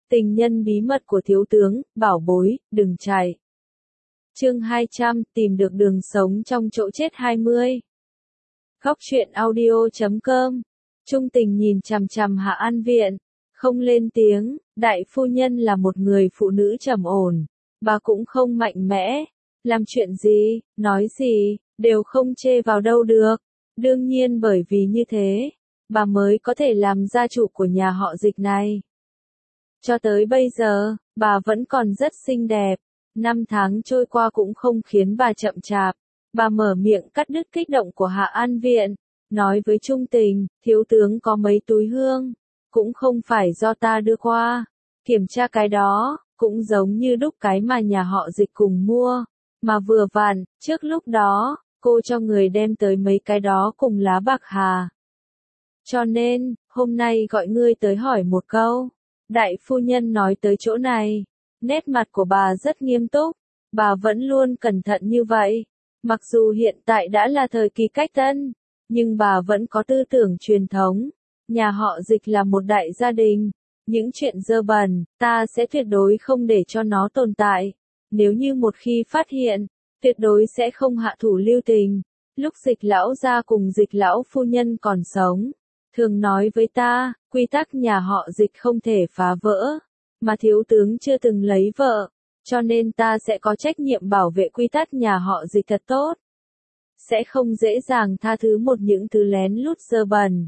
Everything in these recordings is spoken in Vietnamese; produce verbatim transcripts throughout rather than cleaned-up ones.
Tình nhân bí mật của thiếu tướng, bảo bối, đừng chạy. Chương hai trăm, tìm được đường sống trong chỗ chết hai mươi. Góc truyện audio chấm com. Trung Tình nhìn chằm chằm Hạ An Viện, không lên tiếng. Đại phu nhân là một người phụ nữ trầm ổn, bà cũng không mạnh mẽ, làm chuyện gì, nói gì, đều không chê vào đâu được. Đương nhiên bởi vì như thế, bà mới có thể làm gia chủ của nhà họ Dịch này. Cho tới bây giờ, bà vẫn còn rất xinh đẹp. Năm tháng trôi qua cũng không khiến bà chậm chạp. Bà mở miệng cắt đứt kích động của Hạ An Viện, nói với Trung Tình, thiếu tướng có mấy túi hương, cũng không phải do ta đưa qua. Kiểm tra cái đó, cũng giống như đúc cái mà nhà họ Dịch cùng mua. Mà vừa vặn, trước lúc đó, cô cho người đem tới mấy cái đó cùng lá bạc hà. Cho nên, hôm nay gọi ngươi tới hỏi một câu. Đại phu nhân nói tới chỗ này, nét mặt của bà rất nghiêm túc, bà vẫn luôn cẩn thận như vậy. Mặc dù hiện tại đã là thời kỳ cách tân, nhưng bà vẫn có tư tưởng truyền thống. Nhà họ Dịch là một đại gia đình, những chuyện dơ bẩn, ta sẽ tuyệt đối không để cho nó tồn tại. Nếu như một khi phát hiện, tuyệt đối sẽ không hạ thủ lưu tình. Lúc Dịch lão gia cùng Dịch lão phu nhân còn sống, thường nói với ta, quy tắc nhà họ Dịch không thể phá vỡ, mà thiếu tướng chưa từng lấy vợ, cho nên ta sẽ có trách nhiệm bảo vệ quy tắc nhà họ Dịch thật tốt. Sẽ không dễ dàng tha thứ một những thứ lén lút dơ bẩn.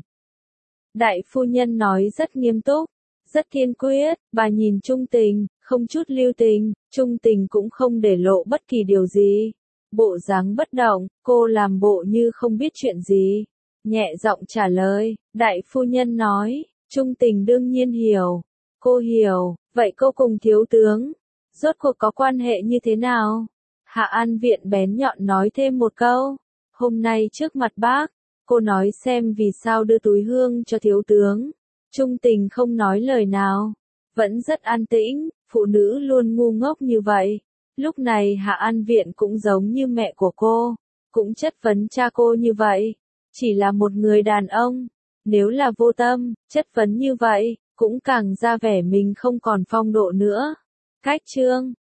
Đại phu nhân nói rất nghiêm túc, rất kiên quyết, bà nhìn Trung Tình, không chút lưu tình, Trung Tình cũng không để lộ bất kỳ điều gì. Bộ dáng bất động, cô làm bộ như không biết chuyện gì. Nhẹ giọng trả lời, đại phu nhân nói, Trung Tình đương nhiên hiểu. Cô hiểu, vậy cô cùng thiếu tướng, rốt cuộc có quan hệ như thế nào? Hạ An Viện bén nhọn nói thêm một câu, hôm nay trước mặt bác, cô nói xem vì sao đưa túi hương cho thiếu tướng. Trung Tình không nói lời nào, vẫn rất an tĩnh, phụ nữ luôn ngu ngốc như vậy. Lúc này Hạ An Viện cũng giống như mẹ của cô, cũng chất vấn cha cô như vậy. Chỉ là một người đàn ông, nếu là vô tâm, chất vấn như vậy, cũng càng ra vẻ mình không còn phong độ nữa. Cách chương